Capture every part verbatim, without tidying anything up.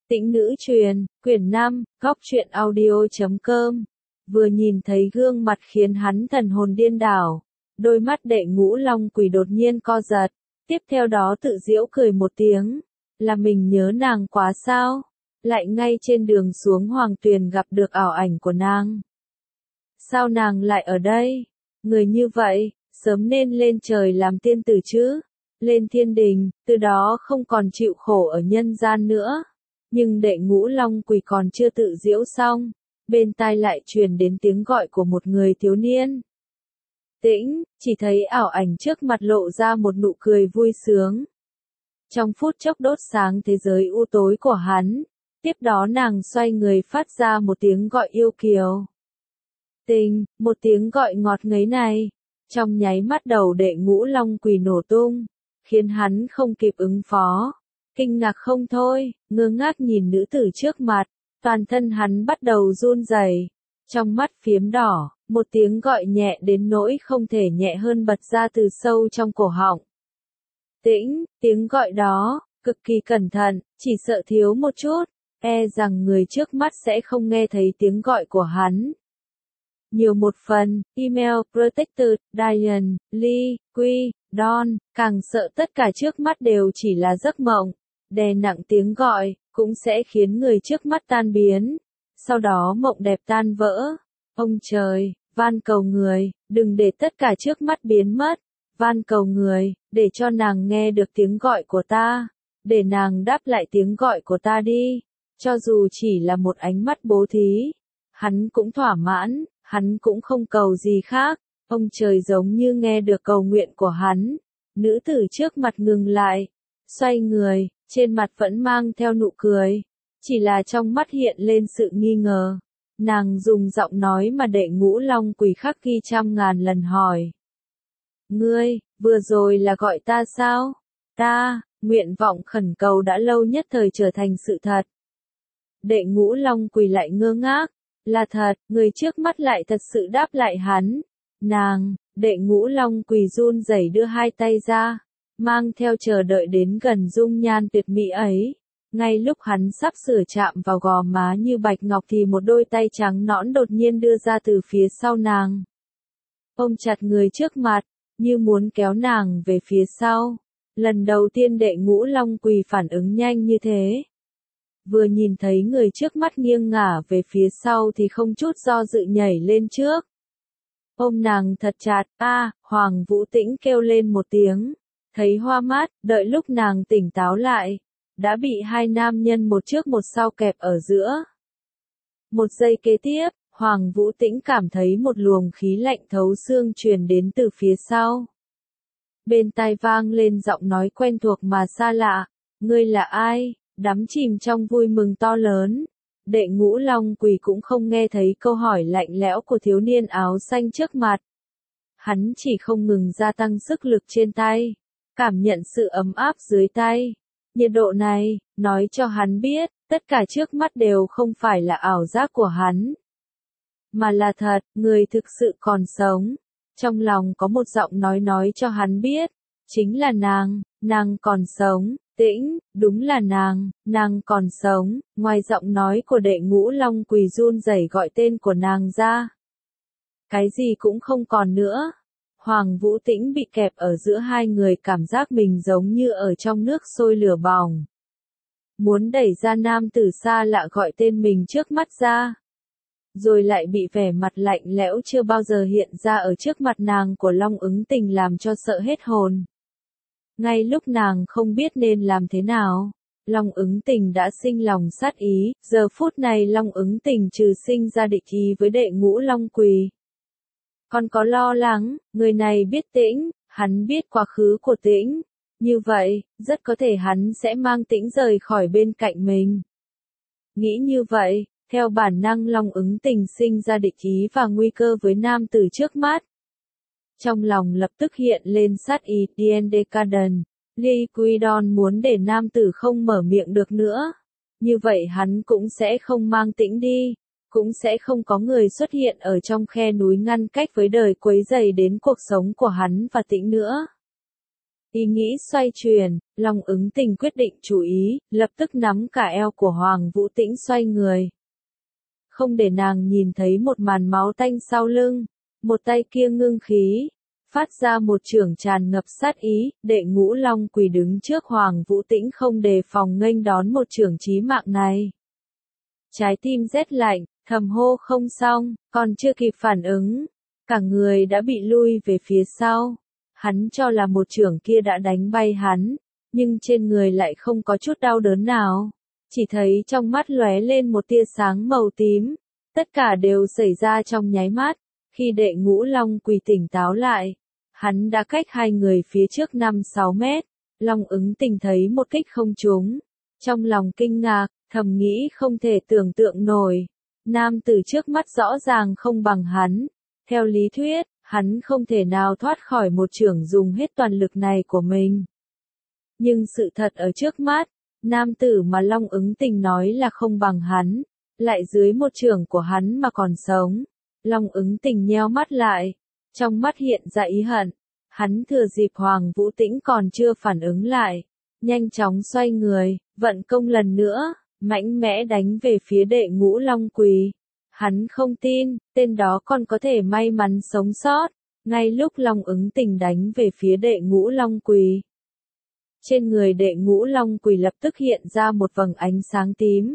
Tĩnh nữ truyền, quyển năm, góc truyện audio.com. Vừa nhìn thấy gương mặt khiến hắn thần hồn điên đảo. Đôi mắt Đệ Ngũ Long Quỷ đột nhiên co giật. Tiếp theo đó tự giễu cười một tiếng. Là mình nhớ nàng quá sao? Lại ngay trên đường xuống Hoàng Tuyền gặp được ảo ảnh của nàng. Sao nàng lại ở đây? Người như vậy, sớm nên lên trời làm tiên tử chứ. Lên thiên đình, từ đó không còn chịu khổ ở nhân gian nữa. Nhưng Đệ Ngũ Long Quỷ còn chưa tự giễu xong, bên tai lại truyền đến tiếng gọi của một người thiếu niên. Tĩnh, chỉ thấy ảo ảnh trước mặt lộ ra một nụ cười vui sướng. Trong phút chốc đốt sáng thế giới u tối của hắn, tiếp đó nàng xoay người phát ra một tiếng gọi yêu kiều. Tình, một tiếng gọi ngọt ngấy này, trong nháy mắt đầu Đệ Ngũ Long Quỷ nổ tung, khiến hắn không kịp ứng phó. Kinh ngạc không thôi, ngơ ngác nhìn nữ tử trước mặt, toàn thân hắn bắt đầu run rẩy, trong mắt phiếm đỏ, một tiếng gọi nhẹ đến nỗi không thể nhẹ hơn bật ra từ sâu trong cổ họng. Tĩnh, tiếng gọi đó, cực kỳ cẩn thận, chỉ sợ thiếu một chút, e rằng người trước mắt sẽ không nghe thấy tiếng gọi của hắn. Nhiều một phần, email, Protected, Diane, Lee, Quy, Don, càng sợ tất cả trước mắt đều chỉ là giấc mộng. Đè nặng tiếng gọi, cũng sẽ khiến người trước mắt tan biến. Sau đó mộng đẹp tan vỡ. Ông trời, van cầu người, đừng để tất cả trước mắt biến mất. Van cầu người, để cho nàng nghe được tiếng gọi của ta. Để nàng đáp lại tiếng gọi của ta đi. Cho dù chỉ là một ánh mắt bố thí. Hắn cũng thỏa mãn, hắn cũng không cầu gì khác. Ông trời giống như nghe được cầu nguyện của hắn. Nữ tử trước mặt ngừng lại. Xoay người. Trên mặt vẫn mang theo nụ cười, chỉ là trong mắt hiện lên sự nghi ngờ. Nàng dùng giọng nói mà Đệ Ngũ Long Quỷ khắc ghi trăm ngàn lần hỏi. Ngươi, vừa rồi là gọi ta sao? Ta, nguyện vọng khẩn cầu đã lâu nhất thời trở thành sự thật. Đệ Ngũ Long Quỷ lại ngơ ngác, là thật, người trước mắt lại thật sự đáp lại hắn. Nàng, Đệ Ngũ Long Quỷ run rẩy đưa hai tay ra. Mang theo chờ đợi đến gần dung nhan tuyệt mỹ ấy. Ngay lúc hắn sắp sửa chạm vào gò má như bạch ngọc thì một đôi tay trắng nõn đột nhiên đưa ra từ phía sau nàng. Ôm chặt người trước mặt, như muốn kéo nàng về phía sau. Lần đầu tiên Đệ Ngũ Long Quỷ phản ứng nhanh như thế. Vừa nhìn thấy người trước mắt nghiêng ngả về phía sau thì không chút do dự nhảy lên trước. Ôm nàng thật chặt, a, Hoàng Vũ Tĩnh kêu lên một tiếng. Thấy hoa mắt, đợi lúc nàng tỉnh táo lại, đã bị hai nam nhân một trước một sau kẹp ở giữa. Một giây kế tiếp, Hoàng Vũ Tĩnh cảm thấy một luồng khí lạnh thấu xương truyền đến từ phía sau. Bên tai vang lên giọng nói quen thuộc mà xa lạ, ngươi là ai? Đắm chìm trong vui mừng to lớn. Đệ Ngũ Long Quỷ cũng không nghe thấy câu hỏi lạnh lẽo của thiếu niên áo xanh trước mặt. Hắn chỉ không ngừng gia tăng sức lực trên tay. Cảm nhận sự ấm áp dưới tay. Nhiệt độ này, nói cho hắn biết, tất cả trước mắt đều không phải là ảo giác của hắn. Mà là thật, người thực sự còn sống. Trong lòng có một giọng nói nói cho hắn biết. Chính là nàng, nàng còn sống. Tĩnh, đúng là nàng, nàng còn sống. Ngoài giọng nói của Đệ Ngũ Long Quỷ run rẩy gọi tên của nàng ra. Cái gì cũng không còn nữa. Hoàng Vũ Tĩnh bị kẹp ở giữa hai người cảm giác mình giống như ở trong nước sôi lửa bỏng. Muốn đẩy ra nam tử xa lạ gọi tên mình trước mắt ra. Rồi lại bị vẻ mặt lạnh lẽo chưa bao giờ hiện ra ở trước mặt nàng của Long Ứng Tình làm cho sợ hết hồn. Ngay lúc nàng không biết nên làm thế nào, Long Ứng Tình đã sinh lòng sát ý, giờ phút này Long Ứng Tình trừ sinh ra địch ý với Đệ Ngũ Long Quỷ. Còn có lo lắng, người này biết Tĩnh, hắn biết quá khứ của Tĩnh. Như vậy, rất có thể hắn sẽ mang Tĩnh rời khỏi bên cạnh mình. Nghĩ như vậy, theo bản năng Long Ứng Tình sinh ra địch ý và nguy cơ với nam tử trước mắt. Trong lòng lập tức hiện lên sát ý, Dien Decaden, Lee Quidon muốn để nam tử không mở miệng được nữa. Như vậy hắn cũng sẽ không mang Tĩnh đi. Cũng sẽ không có người xuất hiện ở trong khe núi ngăn cách với đời quấy rầy đến cuộc sống của hắn và Tĩnh nữa. Ý nghĩ xoay chuyển, Long Ứng Tình quyết định chú ý, lập tức nắm cả eo của Hoàng Vũ Tĩnh xoay người. Không để nàng nhìn thấy một màn máu tanh sau lưng, một tay kia ngưng khí, phát ra một chưởng tràn ngập sát ý, đệ ngũ long quỳ đứng trước Hoàng Vũ Tĩnh không đề phòng nghênh đón một chưởng chí mạng này. Trái tim rét lạnh, thầm hô không xong, còn chưa kịp phản ứng, cả người đã bị lui về phía sau. Hắn cho là một chưởng kia đã đánh bay hắn, nhưng trên người lại không có chút đau đớn nào. Chỉ thấy trong mắt lóe lên một tia sáng màu tím, tất cả đều xảy ra trong nháy mắt. Khi đệ ngũ long quỳ tỉnh táo lại, hắn đã cách hai người phía trước năm sáu mét. Long Ứng Tình thấy một kích không trúng, trong lòng kinh ngạc, thầm nghĩ không thể tưởng tượng nổi. Nam tử trước mắt rõ ràng không bằng hắn. Theo lý thuyết, hắn không thể nào thoát khỏi một chưởng dùng hết toàn lực này của mình. Nhưng sự thật ở trước mắt, nam tử mà Long Ứng Tình nói là không bằng hắn, lại dưới một chưởng của hắn mà còn sống. Long Ứng Tình nheo mắt lại, trong mắt hiện ra ý hận. Hắn thừa dịp Hoàng Vũ Tĩnh còn chưa phản ứng lại, nhanh chóng xoay người, vận công lần nữa, mạnh mẽ đánh về phía đệ ngũ long quỳ. Hắn không tin, tên đó còn có thể may mắn sống sót. Ngay lúc Long Ứng Tình đánh về phía đệ ngũ long quỳ, trên người đệ ngũ long quỳ lập tức hiện ra một vầng ánh sáng tím,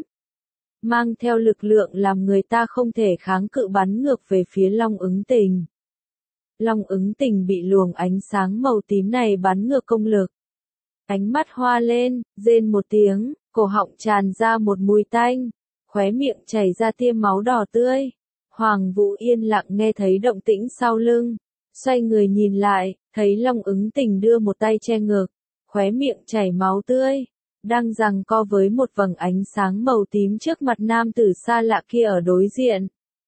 mang theo lực lượng làm người ta không thể kháng cự bắn ngược về phía Long Ứng Tình. Long Ứng Tình bị luồng ánh sáng màu tím này bắn ngược công lực. Ánh mắt hoa lên, rên một tiếng, cổ họng tràn ra một mùi tanh, khóe miệng chảy ra tia máu đỏ tươi. Hoàng Vũ yên lặng nghe thấy động tĩnh sau lưng, xoay người nhìn lại, thấy Long Ứng Tình đưa một tay che ngực, khóe miệng chảy máu tươi, đang giằng co với một vầng ánh sáng màu tím trước mặt nam tử xa lạ kia ở đối diện.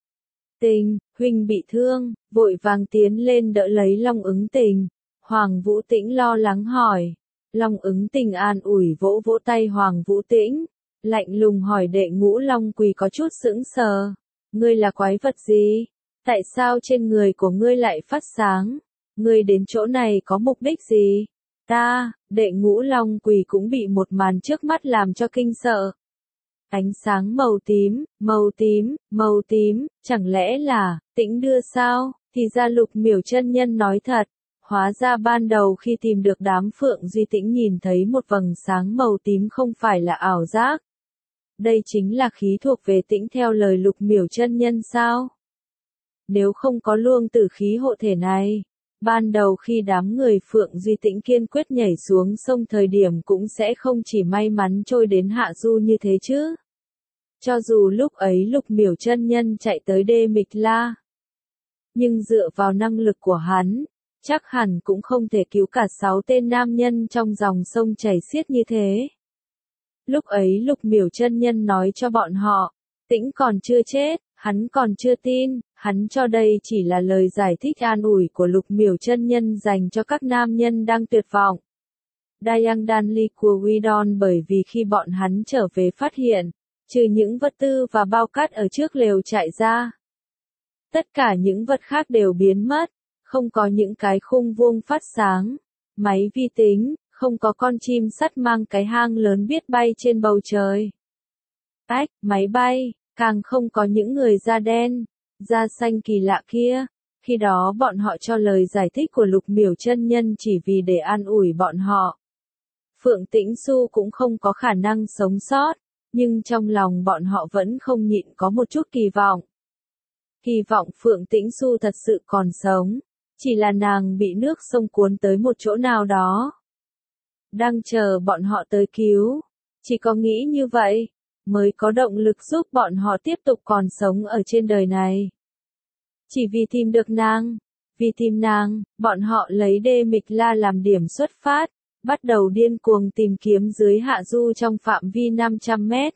Tình, huynh bị thương, vội vàng tiến lên đỡ lấy Long Ứng Tình. Hoàng Vũ Tĩnh lo lắng hỏi. Long Ứng Tình an ủi vỗ vỗ tay Hoàng Vũ Tĩnh, lạnh lùng hỏi đệ ngũ long quỳ có chút sững sờ. Ngươi là quái vật gì? Tại sao trên người của ngươi lại phát sáng? Ngươi đến chỗ này có mục đích gì? Ta, đệ ngũ long quỳ cũng bị một màn trước mắt làm cho kinh sợ. Ánh sáng màu tím, màu tím, màu tím, chẳng lẽ là, Tĩnh đưa sao? Thì ra Lục Miểu chân nhân nói thật. Hóa ra ban đầu khi tìm được đám Phượng Duy Tĩnh nhìn thấy một vầng sáng màu tím không phải là ảo giác. Đây chính là khí thuộc về Tĩnh theo lời Lục Miểu chân nhân sao? Nếu không có luông tử khí hộ thể này, ban đầu khi đám người Phượng Duy Tĩnh kiên quyết nhảy xuống sông thời điểm cũng sẽ không chỉ may mắn trôi đến hạ du như thế chứ. Cho dù lúc ấy Lục Miểu chân nhân chạy tới Đê Mịch La, nhưng dựa vào năng lực của hắn, chắc hẳn cũng không thể cứu cả sáu tên nam nhân trong dòng sông chảy xiết như thế. Lúc ấy Lục Miểu chân nhân nói cho bọn họ, Tĩnh còn chưa chết, hắn còn chưa tin, hắn cho đây chỉ là lời giải thích an ủi của Lục Miểu chân nhân dành cho các nam nhân đang tuyệt vọng. Dayang Danli của Widon bởi vì khi bọn hắn trở về phát hiện, trừ những vật tư và bao cát ở trước lều trại ra, tất cả những vật khác đều biến mất, không có những cái khung vuông phát sáng, máy vi tính, không có con chim sắt mang cái hang lớn biết bay trên bầu trời. Ách, máy bay, càng không có những người da đen, da xanh kỳ lạ kia. Khi đó bọn họ cho lời giải thích của Lục Miểu chân nhân chỉ vì để an ủi bọn họ. Phượng Tĩnh Xu cũng không có khả năng sống sót, nhưng trong lòng bọn họ vẫn không nhịn có một chút kỳ vọng. Hy vọng Phượng Tĩnh Xu thật sự còn sống, chỉ là nàng bị nước sông cuốn tới một chỗ nào đó. Đang chờ bọn họ tới cứu, chỉ có nghĩ như vậy, mới có động lực giúp bọn họ tiếp tục còn sống ở trên đời này. Chỉ vì tìm được nàng, vì tìm nàng, bọn họ lấy Đê Mịch La làm điểm xuất phát, bắt đầu điên cuồng tìm kiếm dưới hạ du trong phạm vi năm trăm mét.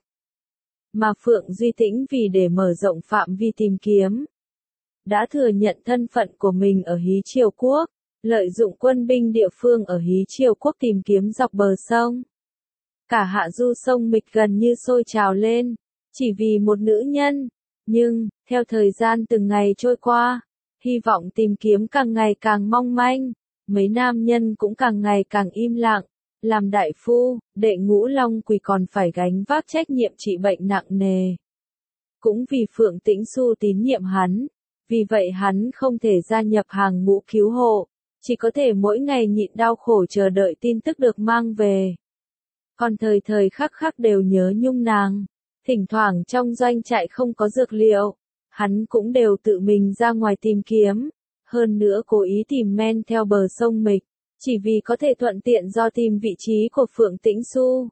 Mà Phượng Duy Tĩnh vì để mở rộng phạm vi tìm kiếm, đã thừa nhận thân phận của mình ở Hí Triều Quốc, lợi dụng quân binh địa phương ở Hí Triều Quốc tìm kiếm dọc bờ sông. Cả hạ du sông Mịch gần như sôi trào lên, chỉ vì một nữ nhân. Nhưng, theo thời gian từng ngày trôi qua, hy vọng tìm kiếm càng ngày càng mong manh. mấy nam nhân cũng càng ngày càng im lặng. Làm đại phu, Đệ Ngũ Long Quỳ còn phải gánh vác trách nhiệm trị bệnh nặng nề. Cũng vì Phượng Tĩnh Xu tín nhiệm hắn, vì vậy hắn không thể gia nhập hàng ngũ cứu hộ, chỉ có thể mỗi ngày nhịn đau khổ chờ đợi tin tức được mang về. Còn thời thời khắc khắc đều nhớ nhung nàng, thỉnh thoảng trong doanh trại không có dược liệu, hắn cũng đều tự mình ra ngoài tìm kiếm, hơn nữa cố ý tìm men theo bờ sông Mịch, chỉ vì có thể thuận tiện do tìm vị trí của Phượng Tĩnh Xu.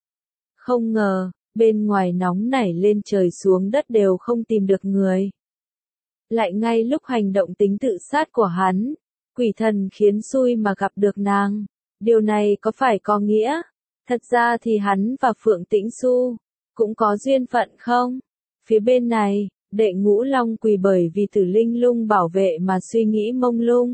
Không ngờ, bên ngoài nóng nảy lên trời xuống đất đều không tìm được người. Lại ngay lúc hành động tính tự sát của hắn, quỷ thần khiến xui mà gặp được nàng. Điều này có phải có nghĩa? Thật ra thì hắn và Phượng Tĩnh Xu cũng có duyên phận không? Phía bên này, Đệ Ngũ Long Quỳ bởi vì Tử Linh Lung bảo vệ mà suy nghĩ mông lung.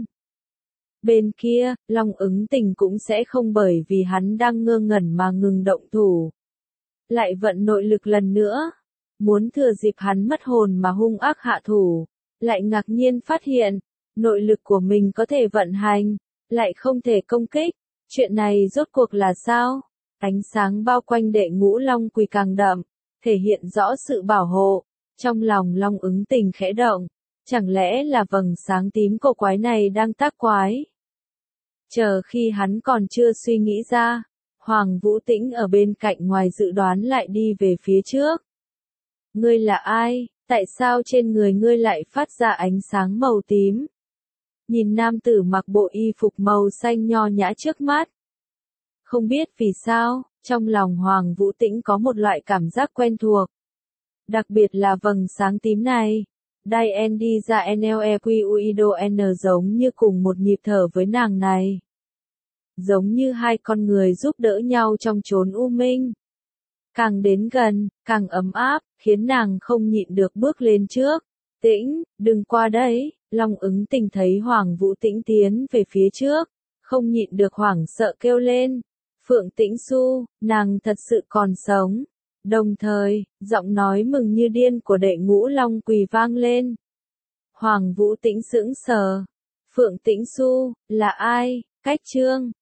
Bên kia, Long Ứng Tình cũng sẽ không bởi vì hắn đang ngơ ngẩn mà ngừng động thủ. Lại vận nội lực lần nữa, muốn thừa dịp hắn mất hồn mà hung ác hạ thủ, lại ngạc nhiên phát hiện, nội lực của mình có thể vận hành, lại không thể công kích. Chuyện này rốt cuộc là sao? Ánh sáng bao quanh Đệ Ngũ Long Quỳ càng đậm, thể hiện rõ sự bảo hộ. Trong lòng Long Ứng Tình khẽ động, chẳng lẽ là vầng sáng tím cổ quái này đang tác quái? Chờ khi hắn còn chưa suy nghĩ ra, Hoàng Vũ Tĩnh ở bên cạnh ngoài dự đoán lại đi về phía trước. Ngươi là ai? Tại sao trên người ngươi lại phát ra ánh sáng màu tím? Nhìn nam tử mặc bộ y phục màu xanh nho nhã trước mắt. Không biết vì sao, trong lòng Hoàng Vũ Tĩnh có một loại cảm giác quen thuộc. Đặc biệt là vầng sáng tím này. Dai en đi ra Nequuido N giống như cùng một nhịp thở với nàng này. Giống như hai con người giúp đỡ nhau trong chốn u minh. Càng đến gần, càng ấm áp, khiến nàng không nhịn được bước lên trước. Tĩnh, đừng qua đây. Long Ứng Tình thấy Hoàng Vũ Tĩnh tiến về phía trước, không nhịn được hoảng sợ kêu lên. Phượng Tĩnh Xu, nàng thật sự còn sống. Đồng thời, giọng nói mừng như điên của Đệ Ngũ Long Quỳ vang lên. Hoàng Vũ Tĩnh sững sờ. Phượng Tĩnh Xu, là ai? Cách chương